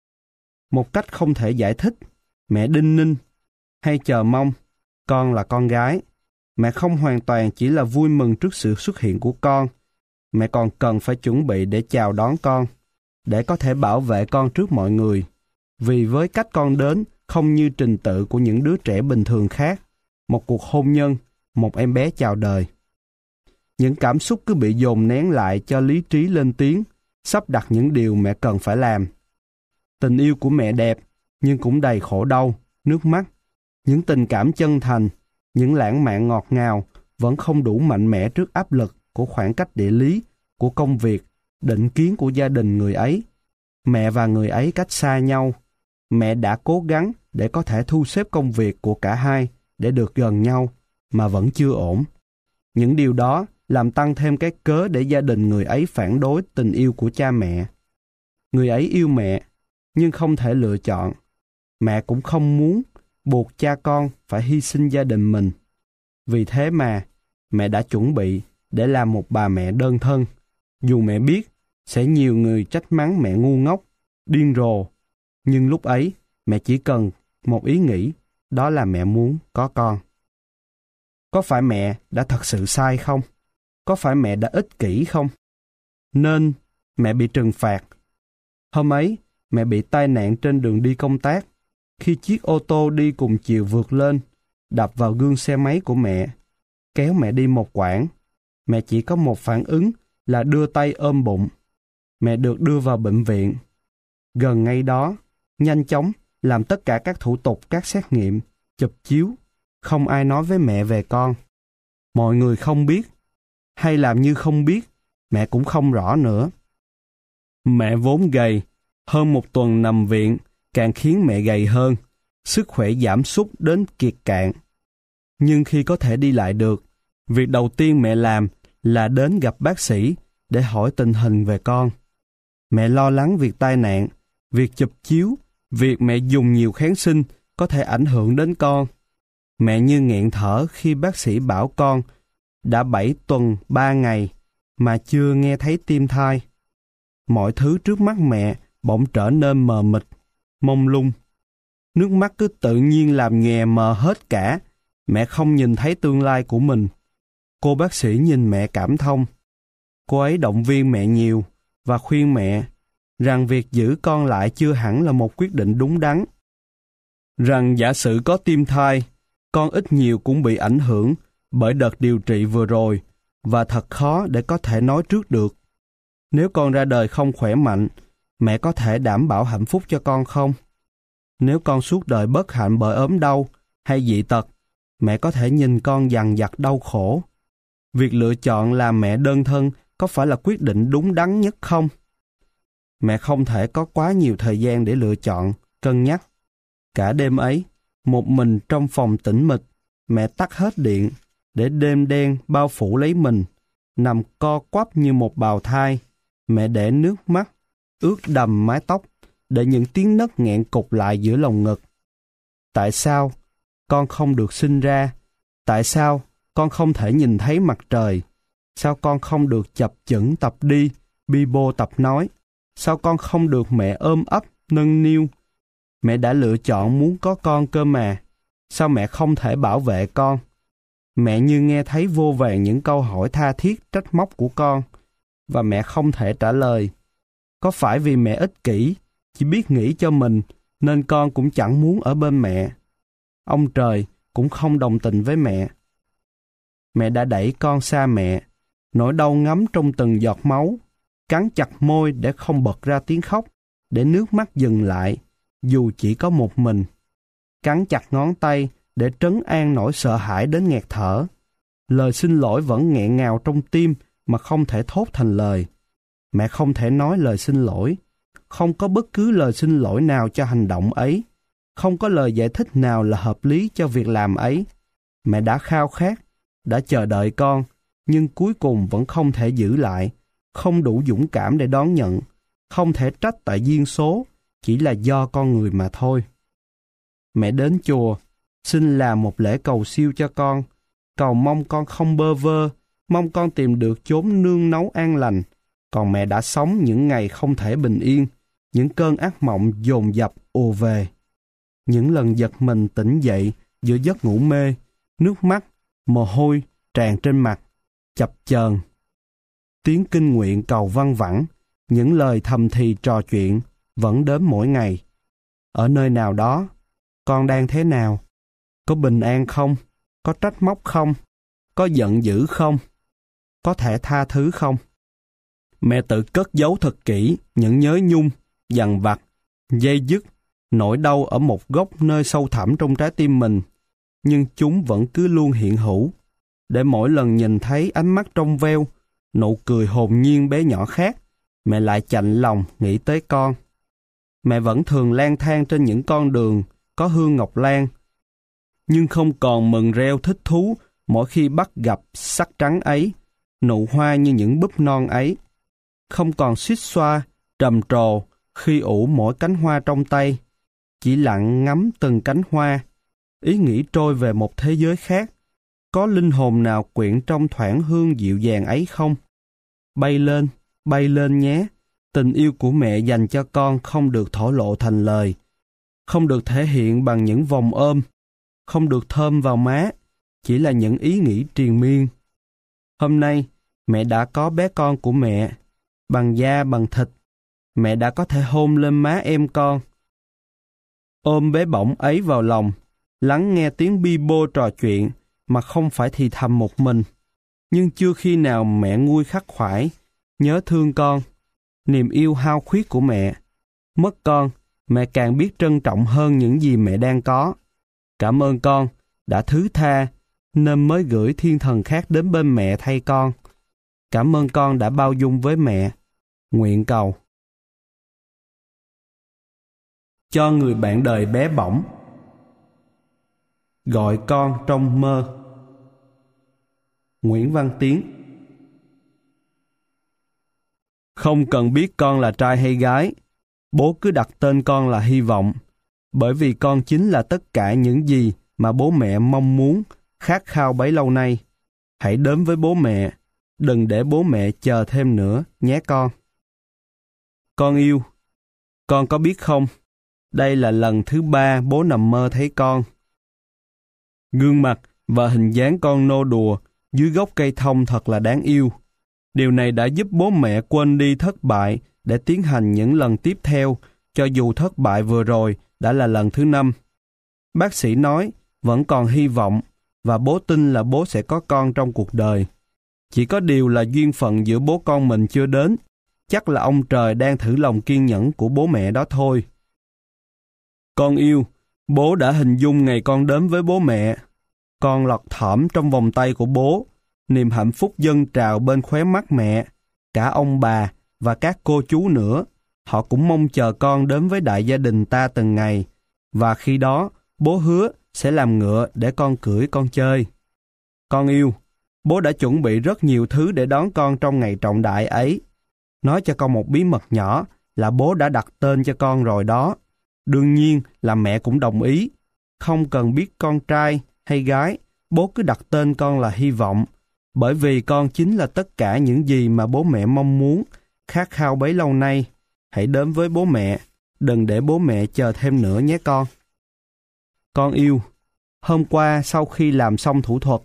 Một cách không thể giải thích, mẹ đinh ninh hay chờ mong, con là con gái. Mẹ không hoàn toàn chỉ là vui mừng trước sự xuất hiện của con. Mẹ còn cần phải chuẩn bị để chào đón con, để có thể bảo vệ con trước mọi người. Vì với cách con đến không như trình tự của những đứa trẻ bình thường khác, một cuộc hôn nhân, một em bé chào đời. Những cảm xúc cứ bị dồn nén lại cho lý trí lên tiếng, sắp đặt những điều mẹ cần phải làm. Tình yêu của mẹ đẹp, nhưng cũng đầy khổ đau, nước mắt. Những tình cảm chân thành, những lãng mạn ngọt ngào vẫn không đủ mạnh mẽ trước áp lực của khoảng cách địa lý, của công việc, định kiến của gia đình người ấy. Mẹ và người ấy cách xa nhau. Mẹ đã cố gắng để có thể thu xếp công việc của cả hai để được gần nhau, mà vẫn chưa ổn. Những điều đó làm tăng thêm cái cớ để gia đình người ấy phản đối tình yêu của cha mẹ. Người ấy yêu mẹ, nhưng không thể lựa chọn. Mẹ cũng không muốn buộc cha con phải hy sinh gia đình mình. Vì thế mà, mẹ đã chuẩn bị để làm một bà mẹ đơn thân. Dù mẹ biết sẽ nhiều người trách mắng mẹ ngu ngốc, điên rồ, nhưng lúc ấy mẹ chỉ cần một ý nghĩ, đó là mẹ muốn có con. Có phải mẹ đã thật sự sai không? Có phải mẹ đã ích kỷ không? Nên mẹ bị trừng phạt. Hôm ấy, mẹ bị tai nạn trên đường đi công tác, khi chiếc ô tô đi cùng chiều vượt lên, đập vào gương xe máy của mẹ, kéo mẹ đi một quãng. Mẹ chỉ có một phản ứng là đưa tay ôm bụng. Mẹ được đưa vào bệnh viện. Gần ngay đó, nhanh chóng làm tất cả các thủ tục, các xét nghiệm, chụp chiếu. Không ai nói với mẹ về con. Mọi người không biết, hay làm như không biết, mẹ cũng không rõ nữa. Mẹ vốn gầy, hơn một tuần nằm viện càng khiến mẹ gầy hơn, sức khỏe giảm sút đến kiệt cạn. Nhưng khi có thể đi lại được, việc đầu tiên mẹ làm là đến gặp bác sĩ để hỏi tình hình về con. Mẹ lo lắng việc tai nạn, việc chụp chiếu, việc mẹ dùng nhiều kháng sinh có thể ảnh hưởng đến con. Mẹ như nghẹn thở khi bác sĩ bảo con đã bảy tuần ba ngày mà chưa nghe thấy tim thai. Mọi thứ trước mắt mẹ bỗng trở nên mờ mịt, mông lung. Nước mắt cứ tự nhiên làm nhòe mờ hết cả. Mẹ không nhìn thấy tương lai của mình. Cô bác sĩ nhìn mẹ cảm thông. Cô ấy động viên mẹ nhiều và khuyên mẹ rằng việc giữ con lại chưa hẳn là một quyết định đúng đắn. Rằng giả sử có tim thai, con ít nhiều cũng bị ảnh hưởng bởi đợt điều trị vừa rồi và thật khó để có thể nói trước được. Nếu con ra đời không khỏe mạnh, mẹ có thể đảm bảo hạnh phúc cho con không? Nếu con suốt đời bất hạnh bởi ốm đau hay dị tật, mẹ có thể nhìn con dằn vặt đau khổ. Việc lựa chọn làm mẹ đơn thân có phải là quyết định đúng đắn nhất không? Mẹ không thể có quá nhiều thời gian để lựa chọn, cân nhắc. Cả đêm ấy, một mình trong phòng tĩnh mịch, mẹ tắt hết điện, để đêm đen bao phủ lấy mình, nằm co quắp như một bào thai. Mẹ để nước mắt ướt đầm mái tóc, để những tiếng nấc nghẹn cục lại giữa lồng ngực. Tại sao con không được sinh ra? Tại sao con không thể nhìn thấy mặt trời? Sao con không được chập chững tập đi, bi bô tập nói? Sao con không được mẹ ôm ấp, nâng niu? Mẹ đã lựa chọn muốn có con cơ mà. Sao mẹ không thể bảo vệ con? Mẹ như nghe thấy vô vàn những câu hỏi tha thiết trách móc của con, và mẹ không thể trả lời. Có phải vì mẹ ích kỷ, chỉ biết nghĩ cho mình, nên con cũng chẳng muốn ở bên mẹ. Ông trời cũng không đồng tình với mẹ. Mẹ đã đẩy con xa mẹ, nỗi đau ngấm trong từng giọt máu, cắn chặt môi để không bật ra tiếng khóc, để nước mắt dừng lại, dù chỉ có một mình. Cắn chặt ngón tay để trấn an nỗi sợ hãi đến nghẹt thở. Lời xin lỗi vẫn nghẹn ngào trong tim mà không thể thốt thành lời. Mẹ không thể nói lời xin lỗi. Không có bất cứ lời xin lỗi nào cho hành động ấy. Không có lời giải thích nào là hợp lý cho việc làm ấy. Mẹ đã khao khát, đã chờ đợi con, nhưng cuối cùng vẫn không thể giữ lại, không đủ dũng cảm để đón nhận, không thể trách tại duyên số, chỉ là do con người mà thôi. Mẹ đến chùa, xin làm một lễ cầu siêu cho con, cầu mong con không bơ vơ, mong con tìm được chốn nương náu an lành. Còn mẹ đã sống những ngày không thể bình yên, những cơn ác mộng dồn dập ùa về. Những lần giật mình tỉnh dậy giữa giấc ngủ mê, nước mắt, mồ hôi tràn trên mặt, chập chờn. Tiếng kinh nguyện cầu văng vẳng, những lời thầm thì trò chuyện vẫn đến mỗi ngày. Ở nơi nào đó, con đang thế nào? Có bình an không? Có trách móc không? Có giận dữ không? Có thể tha thứ không? Mẹ tự cất giấu thật kỹ những nhớ nhung, dằn vặt, dây dứt, nỗi đau ở một góc nơi sâu thẳm trong trái tim mình, nhưng chúng vẫn cứ luôn hiện hữu, để mỗi lần nhìn thấy ánh mắt trong veo, nụ cười hồn nhiên bé nhỏ khác, mẹ lại chạnh lòng nghĩ tới con. Mẹ vẫn thường lang thang trên những con đường có hương ngọc lan, nhưng không còn mừng reo thích thú mỗi khi bắt gặp sắc trắng ấy, nụ hoa như những búp non ấy. Không còn xuýt xoa, trầm trồ khi ủ mỗi cánh hoa trong tay, chỉ lặng ngắm từng cánh hoa, ý nghĩ trôi về một thế giới khác. Có linh hồn nào quyện trong thoảng hương dịu dàng ấy không? Bay lên, bay lên nhé. Tình yêu của mẹ dành cho con không được thổ lộ thành lời, không được thể hiện bằng những vòng ôm, không được thơm vào má, chỉ là những ý nghĩ triền miên. Hôm nay, mẹ đã có bé con của mẹ, bằng da bằng thịt. Mẹ đã có thể hôn lên má em con, ôm bé bỏng ấy vào lòng, lắng nghe tiếng bi bô trò chuyện mà không phải thì thầm một mình. Nhưng chưa khi nào mẹ nguôi khắc khoải, nhớ thương con, niềm yêu hao khuyết của mẹ. Mất con, mẹ càng biết trân trọng hơn những gì mẹ đang có. Cảm ơn con đã thứ tha, nên mới gửi thiên thần khác đến bên mẹ thay con. Cảm ơn con đã bao dung với mẹ. Nguyện cầu cho người bạn đời bé bỏng. Gọi con trong mơ. Nguyễn Văn Tiến. Không cần biết con là trai hay gái, bố cứ đặt tên con là Hy vọng, bởi vì con chính là tất cả những gì mà bố mẹ mong muốn, khát khao bấy lâu nay. Hãy đến với bố mẹ, đừng để bố mẹ chờ thêm nữa nhé con. Con yêu, con có biết không, đây là lần thứ ba bố nằm mơ thấy con. Gương mặt và hình dáng con nô đùa dưới gốc cây thông thật là đáng yêu. Điều này đã giúp bố mẹ quên đi thất bại để tiến hành những lần tiếp theo, cho dù thất bại vừa rồi đã là lần thứ năm. Bác sĩ nói vẫn còn hy vọng, và bố tin là bố sẽ có con trong cuộc đời. Chỉ có điều là duyên phận giữa bố con mình chưa đến. Chắc là ông trời đang thử lòng kiên nhẫn của bố mẹ đó thôi. Con yêu, bố đã hình dung ngày con đến với bố mẹ. Con lọt thỏm trong vòng tay của bố, niềm hạnh phúc dâng trào bên khóe mắt mẹ. Cả ông bà và các cô chú nữa, họ cũng mong chờ con đến với đại gia đình ta từng ngày. Và khi đó, bố hứa sẽ làm ngựa để con cưỡi con chơi. Con yêu, bố đã chuẩn bị rất nhiều thứ để đón con trong ngày trọng đại ấy. Nói cho con một bí mật nhỏ là bố đã đặt tên cho con rồi đó. Đương nhiên là mẹ cũng đồng ý. Không cần biết con trai hay gái, bố cứ đặt tên con là Hy vọng. Bởi vì con chính là tất cả những gì mà bố mẹ mong muốn, khát khao bấy lâu nay. Hãy đến với bố mẹ, đừng để bố mẹ chờ thêm nữa nhé con. Con yêu, hôm qua sau khi làm xong thủ thuật,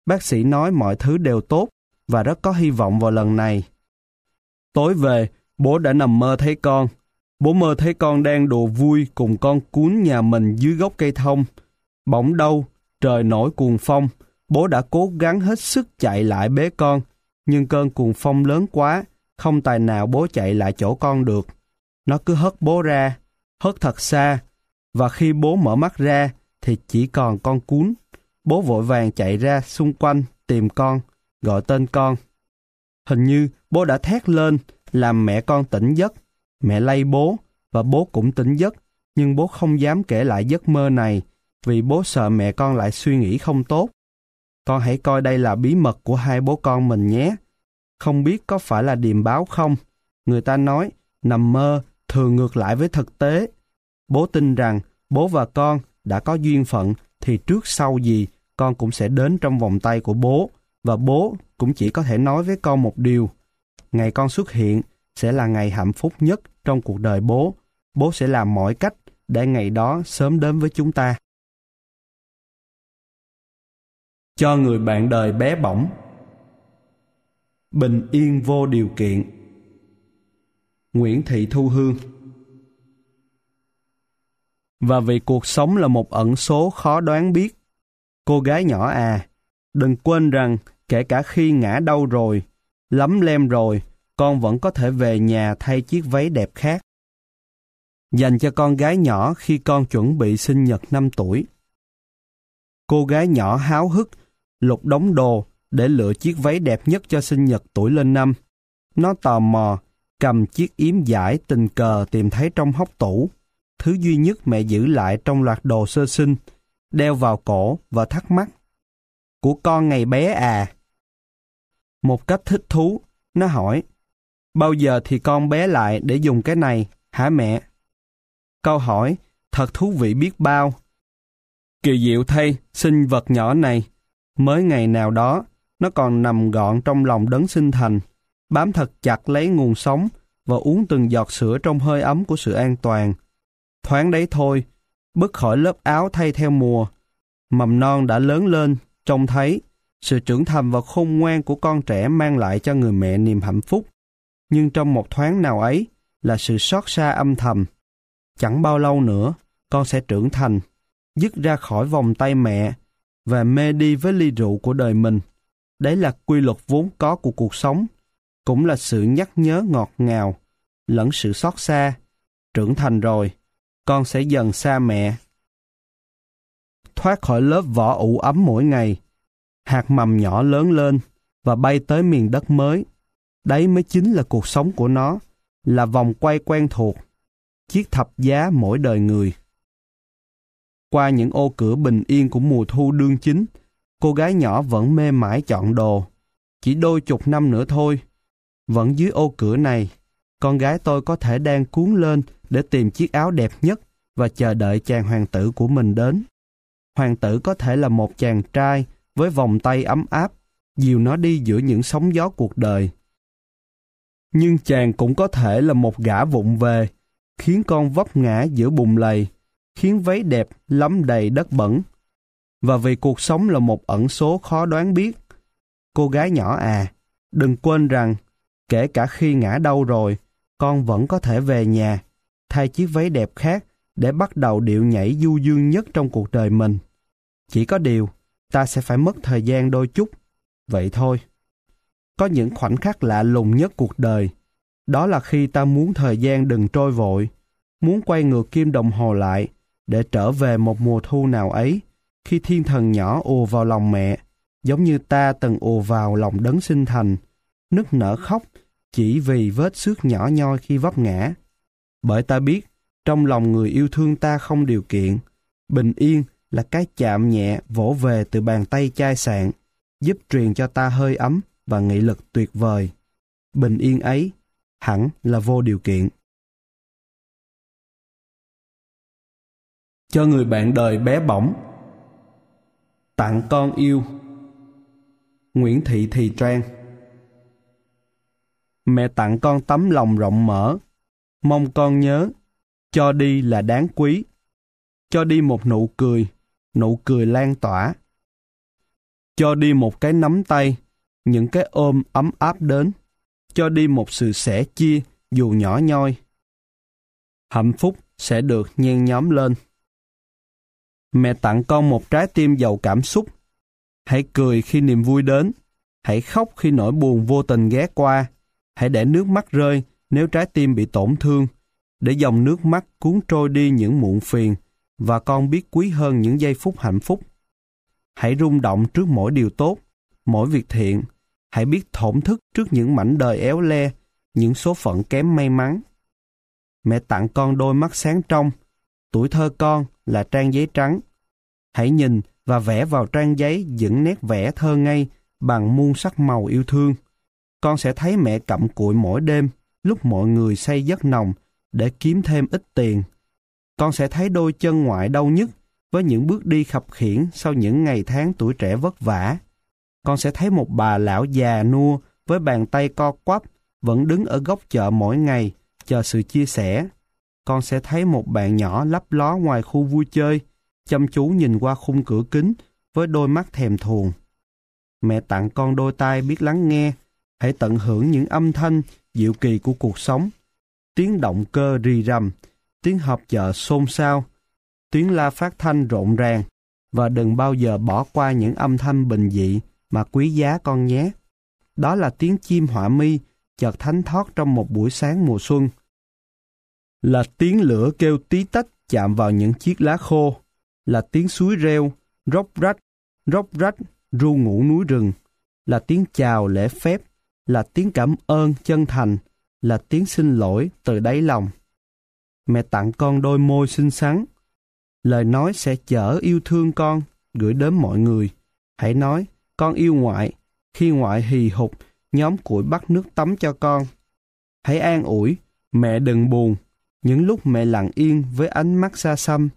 Bác sĩ nói mọi thứ đều tốt và rất có hy vọng vào lần này. Tối về, bố đã nằm mơ thấy con. Bố mơ thấy con đang đùa vui cùng con cún nhà mình dưới gốc cây thông. Bỗng đâu, trời nổi cuồng phong, bố đã cố gắng hết sức chạy lại bế con, nhưng cơn cuồng phong lớn quá, không tài nào bố chạy lại chỗ con được. Nó cứ hất bố ra, hất thật xa, và khi bố mở mắt ra thì chỉ còn con cún. Bố vội vàng chạy ra xung quanh tìm con, gọi tên con. Hình như bố đã thét lên làm mẹ con tỉnh giấc. Mẹ lay bố và bố cũng tỉnh giấc, nhưng bố không dám kể lại giấc mơ này vì bố sợ mẹ con lại suy nghĩ không tốt. Con hãy coi đây là bí mật của hai bố con mình nhé. Không biết có phải là điềm báo không? Người ta nói nằm mơ thường ngược lại với thực tế. Bố tin rằng bố và con đã có duyên phận thì trước sau gì con cũng sẽ đến trong vòng tay của bố, và bố cũng chỉ có thể nói với con một điều. Ngày con xuất hiện sẽ là ngày hạnh phúc nhất trong cuộc đời bố. Bố sẽ làm mọi cách để ngày đó sớm đến với chúng ta. Cho người bạn đời bé bỏng. Bình yên vô điều kiện. Nguyễn Thị Thu Hương. Và vì cuộc sống là một ẩn số khó đoán biết, cô gái nhỏ à, đừng quên rằng kể cả khi ngã đau rồi, lấm lem rồi, con vẫn có thể về nhà thay chiếc váy đẹp khác. Dành cho con gái nhỏ khi con chuẩn bị sinh nhật năm tuổi. Cô gái nhỏ háo hức lục đống đồ để lựa chiếc váy đẹp nhất cho sinh nhật tuổi lên năm. Nó tò mò cầm chiếc yếm dải tình cờ tìm thấy trong hốc tủ, thứ duy nhất mẹ giữ lại trong loạt đồ sơ sinh, đeo vào cổ và thắc mắc. Của con ngày bé à? Một cách thích thú, nó hỏi, bao giờ thì con bé lại để dùng cái này, hả mẹ? Câu hỏi thật thú vị biết bao. Kỳ diệu thay, sinh vật nhỏ này, mới ngày nào đó, nó còn nằm gọn trong lòng đấng sinh thành, bám thật chặt lấy nguồn sống và uống từng giọt sữa trong hơi ấm của sự an toàn. Thoáng đấy thôi, bước khỏi lớp áo thay theo mùa, mầm non đã lớn lên, trông thấy sự trưởng thành và khôn ngoan của con trẻ mang lại cho người mẹ niềm hạnh phúc. Nhưng trong một thoáng nào ấy là sự xót xa âm thầm. Chẳng bao lâu nữa, con sẽ trưởng thành, dứt ra khỏi vòng tay mẹ và mê đi với ly rượu của đời mình. Đấy là quy luật vốn có của cuộc sống, cũng là sự nhắc nhớ ngọt ngào, lẫn sự xót xa. Trưởng thành rồi, con sẽ dần xa mẹ. Thoát khỏi lớp vỏ ủ ấm mỗi ngày, hạt mầm nhỏ lớn lên và bay tới miền đất mới. Đấy mới chính là cuộc sống của nó, là vòng quay quen thuộc, chiếc thập giá mỗi đời người. Qua những ô cửa bình yên của mùa thu đương chính, cô gái nhỏ vẫn mê mải chọn đồ. Chỉ đôi chục năm nữa thôi. Vẫn dưới ô cửa này, con gái tôi có thể đang cuốn lên để tìm chiếc áo đẹp nhất và chờ đợi chàng hoàng tử của mình đến. Hoàng tử có thể là một chàng trai với vòng tay ấm áp, dìu nó đi giữa những sóng gió cuộc đời. Nhưng chàng cũng có thể là một gã vụng về, khiến con vấp ngã giữa bùn lầy, khiến váy đẹp lấm đầy đất bẩn. Và vì cuộc sống là một ẩn số khó đoán biết, cô gái nhỏ à, đừng quên rằng, kể cả khi ngã đau rồi, con vẫn có thể về nhà, thay chiếc váy đẹp khác để bắt đầu điệu nhảy du dương nhất trong cuộc đời mình. Chỉ có điều, ta sẽ phải mất thời gian đôi chút. Vậy thôi. Có những khoảnh khắc lạ lùng nhất cuộc đời. Đó là khi ta muốn thời gian đừng trôi vội, muốn quay ngược kim đồng hồ lại để trở về một mùa thu nào ấy, khi thiên thần nhỏ ùa vào lòng mẹ, giống như ta từng ùa vào lòng đấng sinh thành, nức nở khóc chỉ vì vết xước nhỏ nhoi khi vấp ngã. Bởi ta biết, trong lòng người yêu thương ta không điều kiện, bình yên là cái chạm nhẹ vỗ về từ bàn tay chai sạn, giúp truyền cho ta hơi ấm và nghị lực tuyệt vời. Bình yên ấy hẳn là vô điều kiện. Cho người bạn đời bé bỏng. Tặng con yêu. Nguyễn Thị Thì Trang. Mẹ tặng con tấm lòng rộng mở, mong con nhớ, cho đi là đáng quý. Cho đi một nụ cười, nụ cười lan tỏa. cho đi một cái nắm tay, những cái ôm ấm áp đến, cho đi một sự sẻ chia dù nhỏ nhoi. Hạnh phúc sẽ được nhen nhóm lên. Mẹ tặng con một trái tim giàu cảm xúc. Hãy cười khi niềm vui đến. Hãy khóc khi nỗi buồn vô tình ghé qua. Hãy để nước mắt rơi nếu trái tim bị tổn thương, để dòng nước mắt cuốn trôi đi những muộn phiền, và con biết quý hơn những giây phút hạnh phúc. Hãy rung động trước mỗi điều tốt, mỗi việc thiện. Hãy biết thổn thức trước những mảnh đời éo le, những số phận kém may mắn. Mẹ tặng con đôi mắt sáng trong. Tuổi thơ con là trang giấy trắng. Hãy nhìn và vẽ vào trang giấy những nét vẽ thơ ngây bằng muôn sắc màu yêu thương. Con sẽ thấy mẹ cặm cụi mỗi đêm, lúc mọi người say giấc nồng, để kiếm thêm ít tiền. Con sẽ thấy đôi chân ngoại đau nhức với những bước đi khập khiễng sau những ngày tháng tuổi trẻ vất vả. Con sẽ thấy một bà lão già nua với bàn tay co quắp, vẫn đứng ở góc chợ mỗi ngày, chờ sự chia sẻ. Con sẽ thấy một bạn nhỏ lấp ló ngoài khu vui chơi, chăm chú nhìn qua khung cửa kính với đôi mắt thèm thuồng. Mẹ tặng con đôi tai biết lắng nghe. Hãy tận hưởng những âm thanh diệu kỳ của cuộc sống. Tiếng động cơ rì rầm, tiếng họp chợ xôn xao, tiếng la phát thanh rộn ràng, và đừng bao giờ bỏ qua những âm thanh bình dị mà quý giá con nhé. Đó là tiếng chim họa mi chợt thánh thót trong một buổi sáng mùa xuân. Là tiếng lửa kêu tí tách chạm vào những chiếc lá khô. Là tiếng suối reo, róc rách, róc rách, ru ngủ núi rừng. Là tiếng chào lễ phép, là tiếng cảm ơn chân thành, là tiếng xin lỗi từ đáy lòng. Mẹ tặng con đôi môi xinh xắn. Lời nói sẽ chở yêu thương con, gửi đến mọi người. Hãy nói, con yêu ngoại, khi ngoại hì hục, nhóm củi bắt nước tắm cho con. Hãy an ủi, mẹ đừng buồn, những lúc mẹ lặng yên với ánh mắt xa xăm.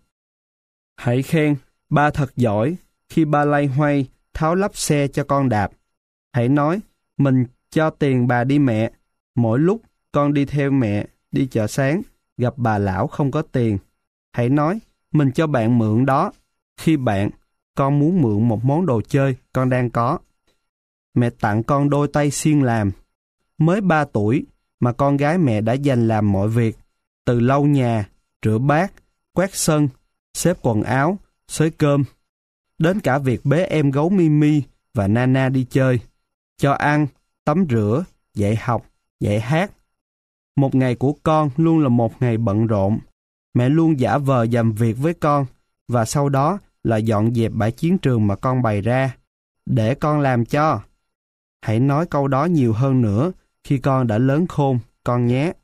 Hãy khen, ba thật giỏi, khi ba lay hoay, tháo lắp xe cho con đạp. Hãy nói, mình cho tiền bà đi mẹ. Mỗi lúc con đi theo mẹ, đi chợ sáng, gặp bà lão không có tiền. Hãy nói, mình cho bạn mượn đó. Khi bạn, con muốn mượn một món đồ chơi con đang có. Mẹ tặng con đôi tay siêng làm. Mới ba tuổi mà con gái mẹ đã dành làm mọi việc. Từ lau nhà, rửa bát, quét sân, xếp quần áo, xới cơm. Đến cả việc bế em gấu Mimi và Nana đi chơi. Cho ăn, tắm rửa, dạy học, dạy hát. Một ngày của con luôn là một ngày bận rộn. Mẹ luôn giả vờ dằm việc với con, và sau đó là dọn dẹp bãi chiến trường mà con bày ra. Để con làm cho. Hãy nói câu đó nhiều hơn nữa khi con đã lớn khôn, con nhé.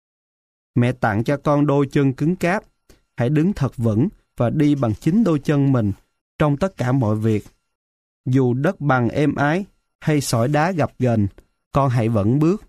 Mẹ tặng cho con đôi chân cứng cáp. Hãy đứng thật vững và đi bằng chính đôi chân mình trong tất cả mọi việc. Dù đất bằng êm ái hay sỏi đá gập ghềnh, con hãy vẫn bước.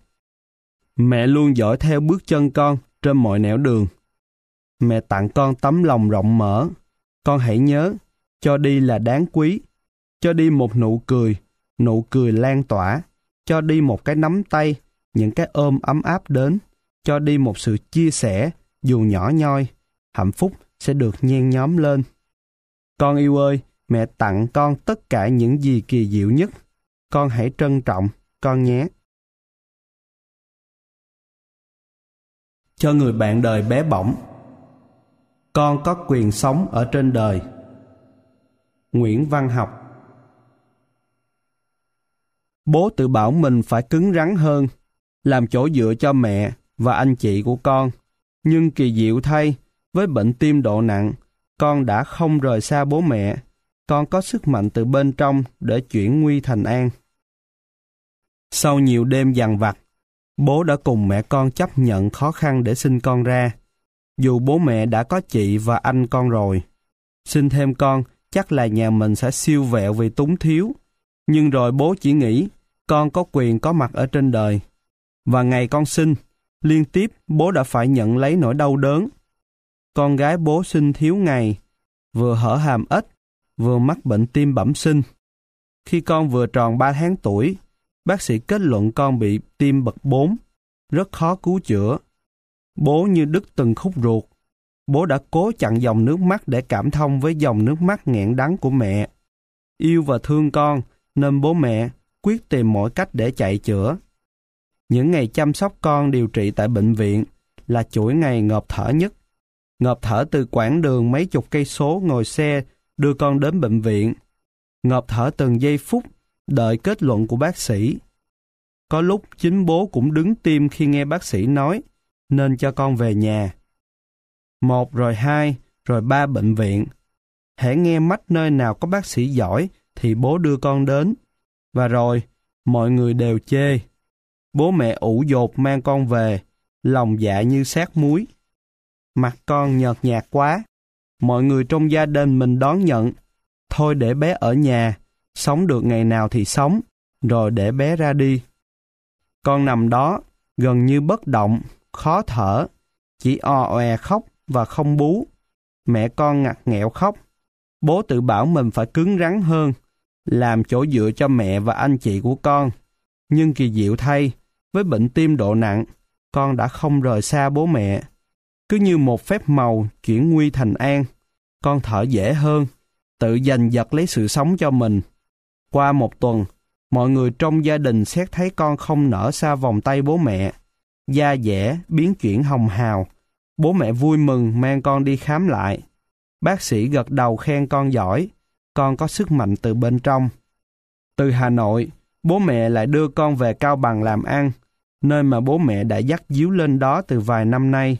Mẹ luôn dõi theo bước chân con trên mọi nẻo đường. Mẹ tặng con tấm lòng rộng mở. Con hãy nhớ, cho đi là đáng quý. Cho đi một nụ cười, nụ cười lan tỏa. Cho đi một cái nắm tay, những cái ôm ấm áp đến. Cho đi một sự chia sẻ, dù nhỏ nhoi. Hạnh phúc sẽ được nhen nhóm lên. Con yêu ơi, mẹ tặng con tất cả những gì kỳ diệu nhất. Con hãy trân trọng, con nhé. Cho người bạn đời bé bỏng. Con có quyền sống ở trên đời. Nguyễn Văn Học. Bố tự bảo mình phải cứng rắn hơn, làm chỗ dựa cho mẹ và anh chị của con. Nhưng kỳ diệu thay, với bệnh tim độ nặng, con đã không rời xa bố mẹ. Con có sức mạnh từ bên trong để chuyển nguy thành an. Sau nhiều đêm dằn vặt, bố đã cùng mẹ con chấp nhận khó khăn để sinh con ra. Dù bố mẹ đã có chị và anh con rồi. Sinh thêm con, chắc là nhà mình sẽ siêu vẹo vì túng thiếu. Nhưng rồi bố chỉ nghĩ, con có quyền có mặt ở trên đời. Và ngày con sinh, liên tiếp bố đã phải nhận lấy nỗi đau đớn. Con gái bố sinh thiếu ngày, vừa hở hàm ếch, vừa mắc bệnh tim bẩm sinh. Khi con vừa tròn ba tháng tuổi, bác sĩ kết luận con bị tim bậc bốn, rất khó cứu chữa. Bố như đứt từng khúc ruột. Bố đã cố chặn dòng nước mắt để cảm thông với dòng nước mắt nghẹn đắng của mẹ. Yêu và thương con, nên bố mẹ quyết tìm mọi cách để chạy chữa. Những ngày chăm sóc con điều trị tại bệnh viện là chuỗi ngày ngộp thở nhất. Ngộp thở từ quãng đường mấy chục cây số ngồi xe đưa con đến bệnh viện. Ngộp thở từng giây phút đợi kết luận của bác sĩ. Có lúc chính bố cũng đứng tim khi nghe bác sĩ nói nên cho con về nhà. Một rồi hai, rồi ba bệnh viện. Hễ nghe mách nơi nào có bác sĩ giỏi thì bố đưa con đến. Và rồi, mọi người đều chê. Bố mẹ ủ dột mang con về, lòng dạ như xác muối. Mặt con nhợt nhạt quá. Mọi người trong gia đình mình đón nhận. Thôi để bé ở nhà, sống được ngày nào thì sống, rồi để bé ra đi. Con nằm đó, gần như bất động, khó thở, chỉ o oè khóc và không bú. Mẹ con ngặt nghẹo khóc. Bố tự bảo mình phải cứng rắn hơn, làm chỗ dựa cho mẹ và anh chị của con. Nhưng kỳ diệu thay, với bệnh tim độ nặng, con đã không rời xa bố mẹ. Cứ như một phép màu chuyển nguy thành an, con thở dễ hơn, tự giành giật lấy sự sống cho mình. Qua một tuần, mọi người trong gia đình xét thấy con không nở xa vòng tay bố mẹ. Da dẻ, biến chuyển hồng hào. Bố mẹ vui mừng mang con đi khám lại. Bác sĩ gật đầu khen con giỏi, con có sức mạnh từ bên trong. Từ Hà Nội, bố mẹ lại đưa con về Cao Bằng làm ăn, nơi mà bố mẹ đã dắt díu lên đó từ vài năm nay.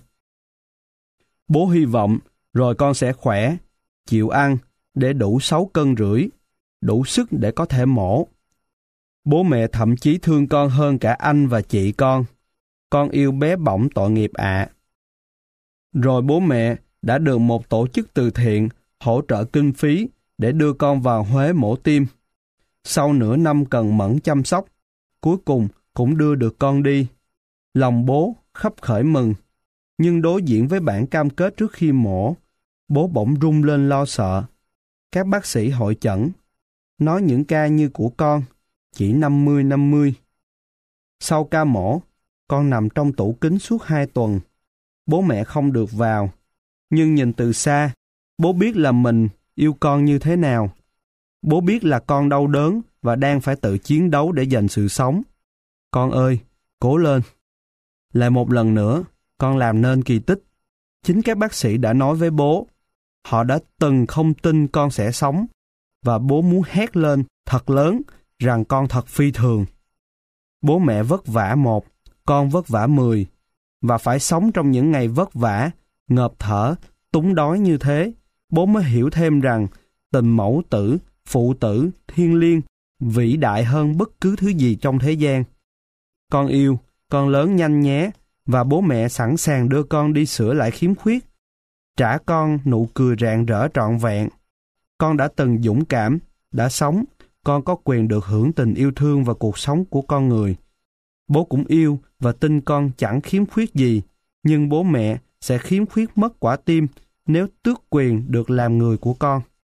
Bố hy vọng rồi con sẽ khỏe, chịu ăn để đủ sáu cân rưỡi, đủ sức để có thể mổ. Bố mẹ thậm chí thương con hơn cả anh và chị con. Con yêu bé bỏng tội nghiệp ạ. Rồi bố mẹ đã được một tổ chức từ thiện hỗ trợ kinh phí để đưa con vào Huế mổ tim. Sau nửa năm cần mẫn chăm sóc, cuối cùng cũng đưa được con đi. Lòng bố khấp khởi mừng, nhưng đối diện với bản cam kết trước khi mổ, bố bỗng run lên lo sợ. Các bác sĩ hội chẩn, nói những ca như của con, chỉ năm mươi năm mươi. Sau ca mổ, con nằm trong tủ kính suốt hai tuần. Bố mẹ không được vào, nhưng nhìn từ xa, bố biết là mình yêu con như thế nào. Bố biết là con đau đớn và đang phải tự chiến đấu để giành sự sống. Con ơi, cố lên. Lại một lần nữa, con làm nên kỳ tích. Chính các bác sĩ đã nói với bố, họ đã từng không tin con sẽ sống, và bố muốn hét lên thật lớn rằng con thật phi thường. Bố mẹ vất vả một, con vất vả mười, và phải sống trong những ngày vất vả, ngợp thở, túng đói như thế, bố mới hiểu thêm rằng tình mẫu tử, phụ tử, thiêng liêng, vĩ đại hơn bất cứ thứ gì trong thế gian. Con yêu, con lớn nhanh nhé, và bố mẹ sẵn sàng đưa con đi sửa lại khiếm khuyết, trả con nụ cười rạng rỡ trọn vẹn. Con đã từng dũng cảm, đã sống, con có quyền được hưởng tình yêu thương và cuộc sống của con người. Bố cũng yêu và tin con chẳng khiếm khuyết gì, nhưng bố mẹ sẽ khiếm khuyết mất quả tim nếu tước quyền được làm người của con.